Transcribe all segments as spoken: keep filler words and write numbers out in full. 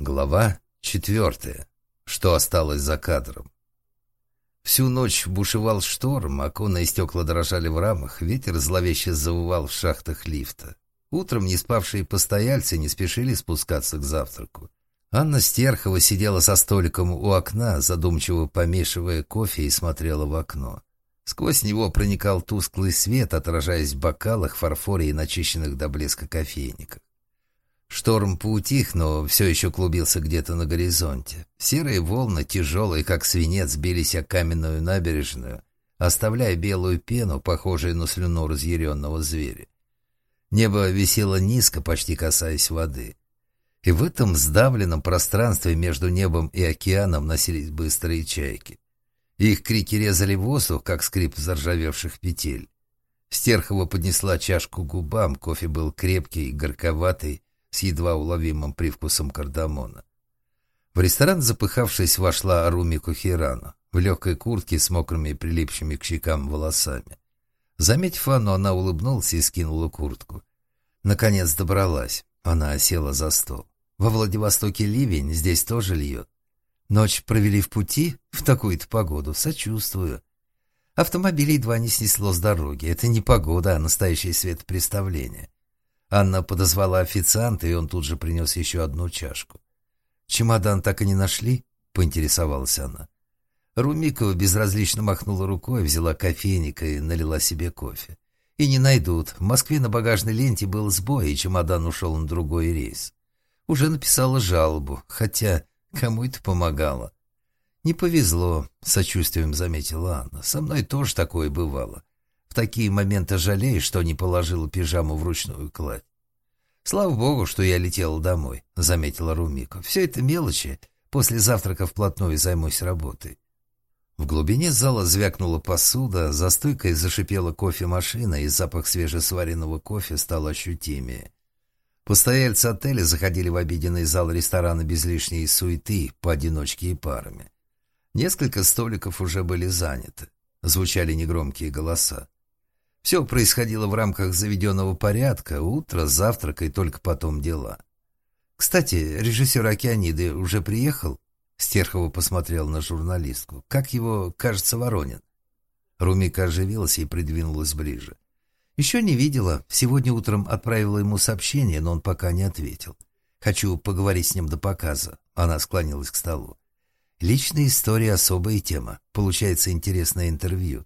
Глава четвертая. Что осталось за кадром? Всю ночь бушевал шторм, оконные стекла дрожали в рамах, ветер зловеще завывал в шахтах лифта. Утром не спавшие постояльцы не спешили спускаться к завтраку. Анна Стерхова сидела за столиком у окна, задумчиво помешивая кофе, и смотрела в окно. Сквозь него проникал тусклый свет, отражаясь в бокалах, фарфоре и начищенных до блеска кофейниках. Шторм поутих, но все еще клубился где-то на горизонте. Серые волны, тяжелые, как свинец, бились о каменную набережную, оставляя белую пену, похожую на слюну разъяренного зверя. Небо висело низко, почти касаясь воды. И в этом сдавленном пространстве между небом и океаном носились быстрые чайки. Их крики резали воздух, как скрип заржавевших петель. Стерхова поднесла чашку к губам, кофе был крепкий, горьковатый, с едва уловимым привкусом кардамона. В ресторан, запыхавшись, вошла Румико Хирано в легкой куртке с мокрыми прилипшими к щекам волосами. Заметив Анну, она улыбнулась и скинула куртку. Наконец добралась. Она села за стол. Во Владивостоке ливень, здесь тоже льет. Ночь провели в пути? В такую-то погоду. Сочувствую. Автомобиль едва не снесло с дороги. Это не погода, а настоящее светопреставление. Анна подозвала официанта, и он тут же принес еще одну чашку. «Чемодан так и не нашли?» — поинтересовалась она. Румикова безразлично махнула рукой, взяла кофейник и налила себе кофе. «И не найдут. В Москве на багажной ленте был сбой, и чемодан ушел на другой рейс. Уже написала жалобу, хотя кому это помогало?» «Не повезло», — с сочувствием заметила Анна. «Со мной тоже такое бывало. В такие моменты жалеешь, что не положила пижаму в ручную кладь. «Слава богу, что я летела домой», — заметила Румико. «Все это мелочи. После завтрака вплотную займусь работой». В глубине зала звякнула посуда, за стойкой зашипела кофемашина, и запах свежесваренного кофе стал ощутимее. Постояльцы отеля заходили в обеденный зал ресторана без лишней суеты, поодиночке и парами. Несколько столиков уже были заняты. Звучали негромкие голоса. Все происходило в рамках заведенного порядка, утро, завтрак и только потом дела. «Кстати, режиссер «Океаниды» уже приехал?» Стерхова посмотрел на журналистку. «Как его, кажется, Воронин?» Румика оживилась и придвинулась ближе. «Еще не видела. Сегодня утром отправила ему сообщение, но он пока не ответил. Хочу поговорить с ним до показа». Она склонилась к столу. «Личная история — особая тема. Получается интересное интервью».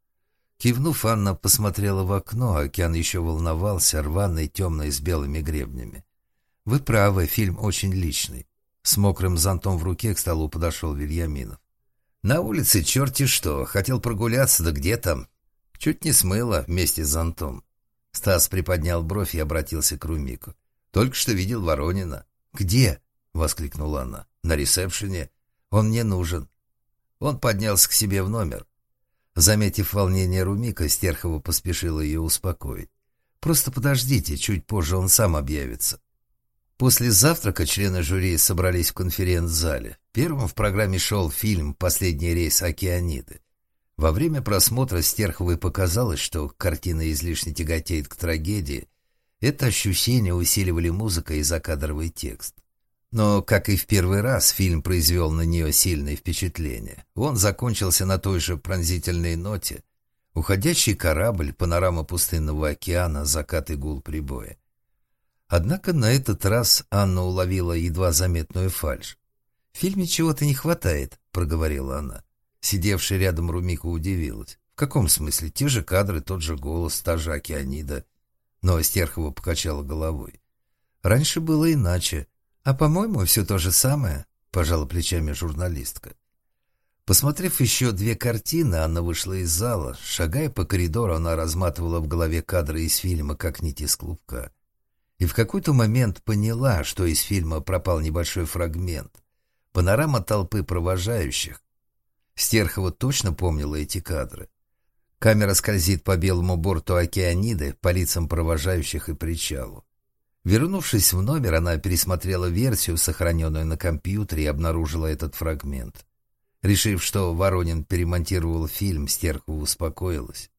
Кивнув, Анна посмотрела в окно, океан еще волновался, рваный, темный, с белыми гребнями. «Вы правы, фильм очень личный». С мокрым зонтом в руке к столу подошел Вильяминов. «На улице черти что, хотел прогуляться, да где там? Чуть не смыло вместе с зонтом». Стас приподнял бровь и обратился к Румико. «Только что видел Воронина». «Где?» — воскликнула она. «На ресепшене. Он мне нужен». Он поднялся к себе в номер. Заметив волнение Румико, Стерхова поспешила ее успокоить. «Просто подождите, чуть позже он сам объявится». После завтрака члены жюри собрались в конференц-зале. Первым в программе шел фильм «Последний рейс Океаниды». Во время просмотра Стерховой показалось, что картина излишне тяготеет к трагедии. Это ощущение усиливали музыка и закадровый текст. Но, как и в первый раз, фильм произвел на нее сильное впечатление. Он закончился на той же пронзительной ноте. Уходящий корабль, панорама пустынного океана, закат и гул прибоя. Однако на этот раз Анна уловила едва заметную фальшь. «В фильме чего-то не хватает», — проговорила она. Сидевшая рядом Румико удивилась. «В каком смысле? Те же кадры, тот же голос, та же Океанида». Но Стерхова покачала головой. «Раньше было иначе. А, по-моему, все то же самое», — пожала плечами журналистка. Посмотрев еще две картины, Анна вышла из зала. Шагая по коридору, она разматывала в голове кадры из фильма, как нить из клубка. И в какой-то момент поняла, что из фильма пропал небольшой фрагмент. Панорама толпы провожающих. Стерхова точно помнила эти кадры. Камера скользит по белому борту Океаниды, по лицам провожающих и причалу. Вернувшись в номер, она пересмотрела версию, сохраненную на компьютере, и обнаружила этот фрагмент. Решив, что Воронин перемонтировал фильм, Стерхова успокоилась.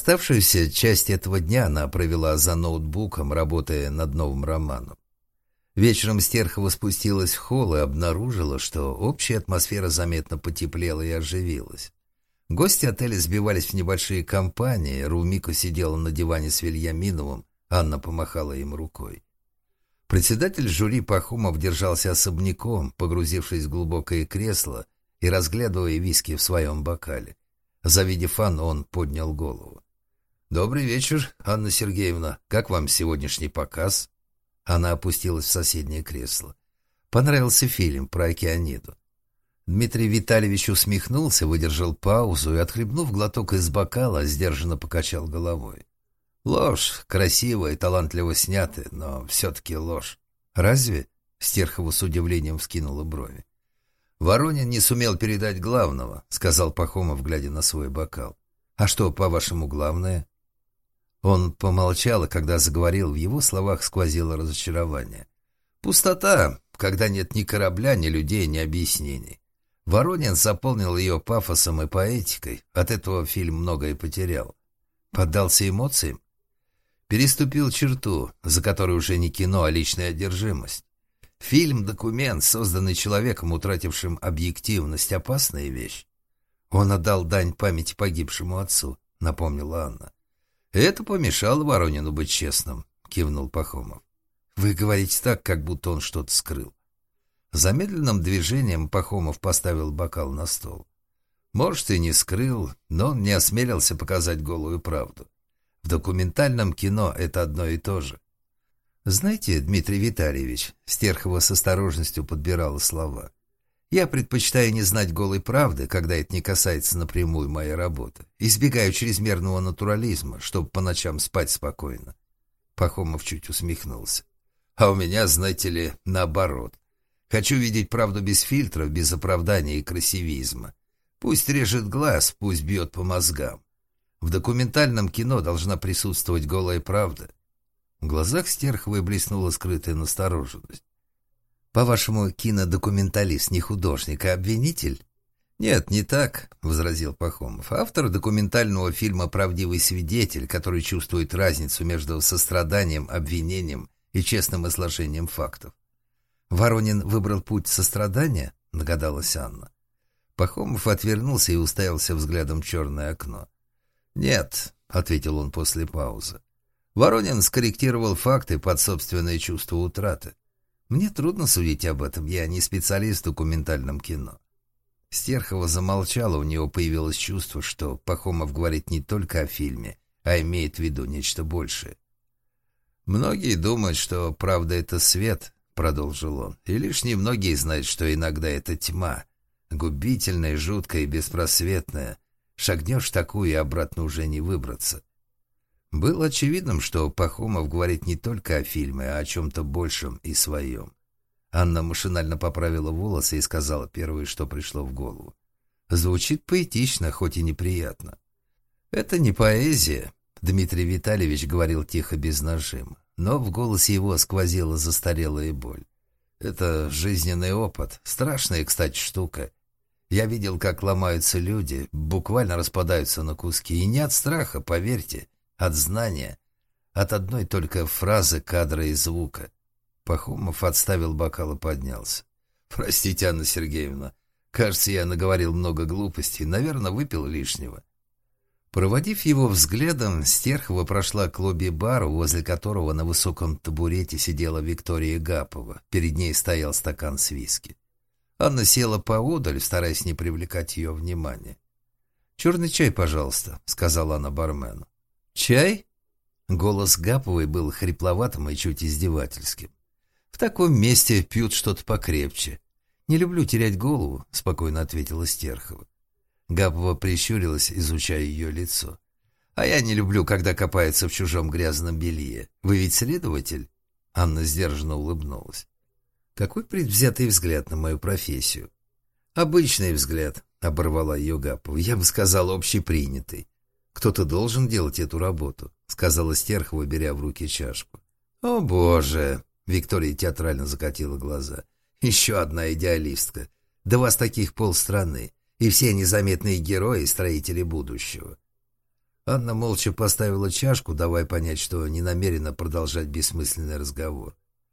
Оставшуюся часть этого дня она провела за ноутбуком, работая над новым романом. Вечером Стерхова спустилась в холл и обнаружила, что общая атмосфера заметно потеплела и оживилась. Гости отеля сбивались в небольшие компании, Румико сидела на диване с Вильяминовым, Анна помахала им рукой. Председатель жюри Пахомов держался особняком, погрузившись в глубокое кресло и разглядывая виски в своем бокале. Завидев Анну, он поднял голову. «Добрый вечер, Анна Сергеевна. Как вам сегодняшний показ?» Она опустилась в соседнее кресло. Понравился фильм про океаниду. Дмитрий Витальевич усмехнулся, выдержал паузу и, отхлебнув глоток из бокала, сдержанно покачал головой. «Ложь. Красиво и талантливо сняты, но все-таки ложь». «Разве?» — Стерхова с удивлением вскинула брови. «Воронин не сумел передать главного», — сказал Пахомов, глядя на свой бокал. «А что, по-вашему, главное?» Он помолчал, и когда заговорил, в его словах сквозило разочарование. «Пустота, когда нет ни корабля, ни людей, ни объяснений. Воронин заполнил ее пафосом и поэтикой, от этого фильм многое потерял. Поддался эмоциям? Переступил черту, за которой уже не кино, а личная одержимость. Фильм-документ, созданный человеком, утратившим объективность, опасная вещь. Он отдал дань памяти погибшему отцу», — напомнила Анна. «Это помешало Воронину быть честным», — кивнул Пахомов. «Вы говорите так, как будто он что-то скрыл». Замедленным движением Пахомов поставил бокал на стол. «Может, и не скрыл, но он не осмелился показать голую правду. В документальном кино это одно и то же». «Знаете, Дмитрий Витальевич», — Стерхова с осторожностью подбирала слова, «я предпочитаю не знать голой правды, когда это не касается напрямую моей работы. Избегаю чрезмерного натурализма, чтобы по ночам спать спокойно». Пахомов чуть усмехнулся. «А у меня, знаете ли, наоборот. Хочу видеть правду без фильтров, без оправдания и красивизма. Пусть режет глаз, пусть бьет по мозгам. В документальном кино должна присутствовать голая правда». В глазах Стерховой блеснула скрытая настороженность. «По-вашему, кинодокументалист не художник, а обвинитель?» «Нет, не так», — возразил Пахомов. «Автор документального фильма «Правдивый свидетель», который чувствует разницу между состраданием, обвинением и честным изложением фактов». «Воронин выбрал путь сострадания?» — догадалась Анна. Пахомов отвернулся и уставился взглядом в черное окно. «Нет», — ответил он после паузы. «Воронин скорректировал факты под собственное чувство утраты. Мне трудно судить об этом, я не специалист в документальном кино». Стерхова замолчала, у него появилось чувство, что Пахомов говорит не только о фильме, а имеет в виду нечто большее. «Многие думают, что правда — это свет», — продолжил он, «и лишь немногие знают, что иногда это тьма, губительная, жуткая и беспросветная. Шагнешь такую, и обратно уже не выбраться». Было очевидным, что Пахомов говорит не только о фильме, а о чем-то большем и своем. Анна машинально поправила волосы и сказала первое, что пришло в голову. «Звучит поэтично, хоть и неприятно». «Это не поэзия», — Дмитрий Витальевич говорил тихо, без нажима, но в голосе его сквозила застарелая боль. «Это жизненный опыт, страшная, кстати, штука. Я видел, как ломаются люди, буквально распадаются на куски, и не от страха, поверьте, от знания, от одной только фразы, кадра и звука». Пахомов отставил бокал и поднялся. «Простите, Анна Сергеевна, кажется, я наговорил много глупостей, наверное, выпил лишнего». Проводив его взглядом, Стерхова прошла к лобби-бару, возле которого на высоком табурете сидела Виктория Гапова. Перед ней стоял стакан с виски. Анна села поодаль, стараясь не привлекать ее внимания. «Черный чай, пожалуйста», — сказала она бармену. «Чай?» Голос Гаповой был хрипловатым и чуть издевательским. «В таком месте пьют что-то покрепче. Не люблю терять голову», — спокойно ответила Стерхова. Гапова прищурилась, изучая ее лицо. «А я не люблю, когда копаются в чужом грязном белье. Вы ведь следователь?» Анна сдержанно улыбнулась. «Какой предвзятый взгляд на мою профессию?» «Обычный взгляд», — оборвала ее Гапова. «Я бы сказал, общепринятый. Кто-то должен делать эту работу», — сказала Стерхова, беря в руки чашку. «О, Боже!» — Виктория театрально закатила глаза. «Еще одна идеалистка. Да вас таких полстраны. И все незаметные герои и строители будущего». Анна молча поставила чашку, давая понять, что не намерена продолжать бессмысленный разговор.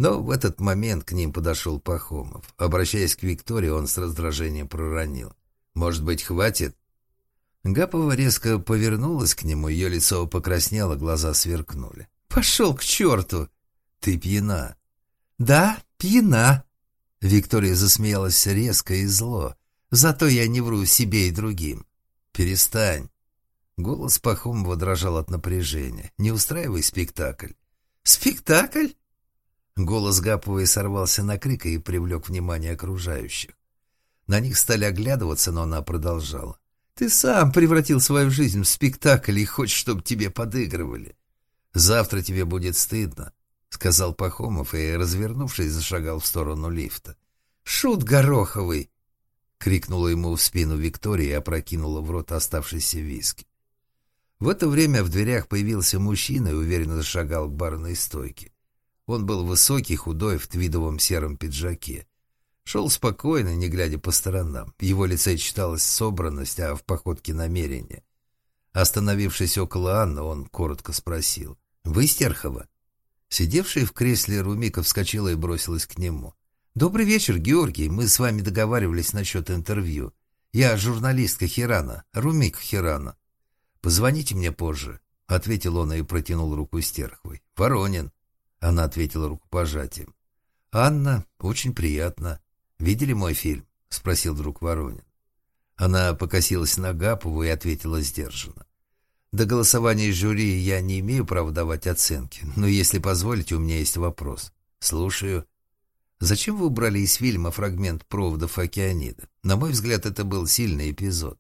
Но в этот момент к ним подошел Пахомов. Обращаясь к Виктории, он с раздражением проронил: «Может быть, хватит?» Гапова резко повернулась к нему, ее лицо покраснело, глаза сверкнули. «Пошел к черту! Ты пьяна!» «Да, пьяна!» Виктория засмеялась резко и зло. «Зато я не вру себе и другим». «Перестань!» Голос Пахомова дрожал от напряжения. «Не устраивай спектакль». «Спектакль?» Голос Гаповой сорвался на крик и привлек внимание окружающих. На них стали оглядываться, но она продолжала. «Ты сам превратил свою жизнь в спектакль и хочешь, чтобы тебе подыгрывали. Завтра тебе будет стыдно», — сказал Пахомов и, развернувшись, зашагал в сторону лифта. «Шут гороховый!» — крикнула ему в спину Виктория и опрокинула в рот оставшийся виски. В это время в дверях появился мужчина и уверенно зашагал к барной стойке. Он был высокий, худой, в твидовом сером пиджаке. Шел спокойно, не глядя по сторонам. В его лице читалась собранность, а в походке намерение. Остановившись около Анны, он коротко спросил: «Вы Стерхова?» Сидевшая в кресле Румика вскочила и бросилась к нему. «Добрый вечер, Георгий. Мы с вами договаривались насчет интервью. Я журналистка Хирана, Румик Хирана. Позвоните мне позже», — ответил он и протянул руку Стерховой. «Воронин». Она ответила рукопожатием. «Анна, очень приятно. Видели мой фильм?» — спросил вдруг Воронин. Она покосилась на Гапову и ответила сдержанно. «До голосования жюри я не имею права давать оценки, но, если позволите, у меня есть вопрос». «Слушаю». «Зачем вы убрали из фильма фрагмент проводов океанида? На мой взгляд, это был сильный эпизод».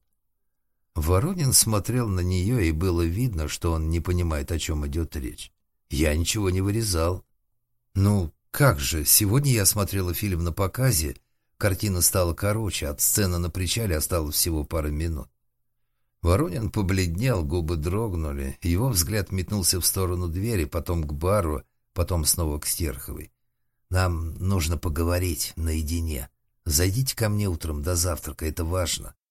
Воронин смотрел на нее, и было видно, что он не понимает, о чем идет речь. «Я ничего не вырезал». «Ну, как же, сегодня я смотрела фильм на показе, картина стала короче, от сцены на причале осталось всего пара минут». Воронин побледнел, губы дрогнули, его взгляд метнулся в сторону двери, потом к бару, потом снова к Стерховой. «Нам нужно поговорить наедине. Зайдите ко мне утром до завтрака, это важно».